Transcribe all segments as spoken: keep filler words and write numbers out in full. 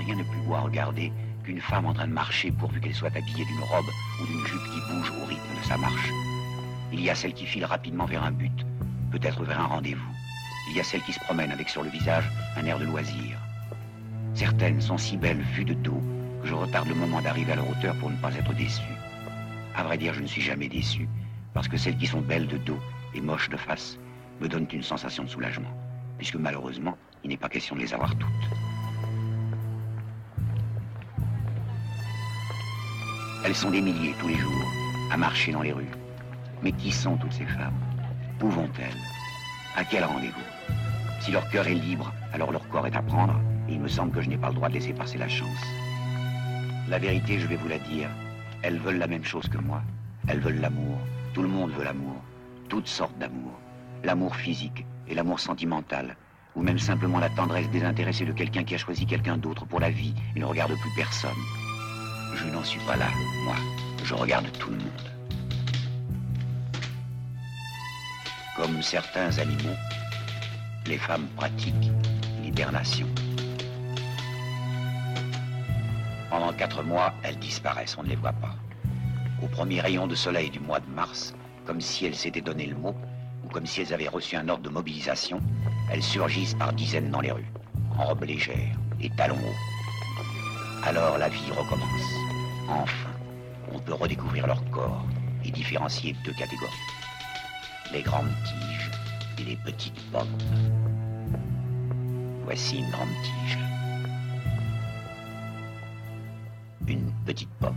rien de plus beau à regarder qu'une femme en train de marcher pourvu qu'elle soit habillée d'une robe ou d'une jupe qui bouge au rythme de sa marche. Il y a celle qui file rapidement vers un but, peut-être vers un rendez-vous. Il y a celle qui se promène avec sur le visage un air de loisir. Certaines sont si belles vues de dos que je retarde le moment d'arriver à leur hauteur pour ne pas être déçu. À vrai dire, je ne suis jamais déçu, parce que celles qui sont belles de dos et moches de face me donnent une sensation de soulagement, puisque malheureusement, il n'est pas question de les avoir toutes. Elles sont des milliers tous les jours, à marcher dans les rues. Mais qui sont toutes ces femmes? Où vont-elles? À quel rendez-vous? Si leur cœur est libre, alors leur corps est à prendre, et il me semble que je n'ai pas le droit de laisser passer la chance. La vérité, je vais vous la dire, elles veulent la même chose que moi. Elles veulent l'amour. Tout le monde veut l'amour. Toutes sortes d'amour. L'amour physique et l'amour sentimental, ou même simplement la tendresse désintéressée de quelqu'un qui a choisi quelqu'un d'autre pour la vie et ne regarde plus personne. Je n'en suis pas là, moi. Je regarde tout le monde. Comme certains animaux, les femmes pratiquent l'hibernation. Pendant quatre mois, elles disparaissent, on ne les voit pas. Au premier rayon de soleil du mois de mars, comme si elles s'étaient donné le mot, ou comme si elles avaient reçu un ordre de mobilisation, elles surgissent par dizaines dans les rues, en robe légère et talons hauts. Alors la vie recommence. Enfin, on peut redécouvrir leur corps et différencier deux catégories. Les grandes tiges et les petites pommes. Voici une grande tige. Une petite pomme.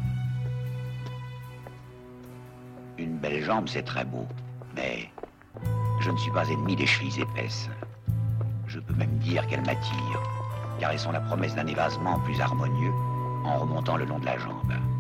Une belle jambe, c'est très beau, mais je ne suis pas ennemi des chevilles épaisses. Je peux même dire qu'elles m'attirent, car elles sont la promesse d'un évasement plus harmonieux en remontant le long de la jambe.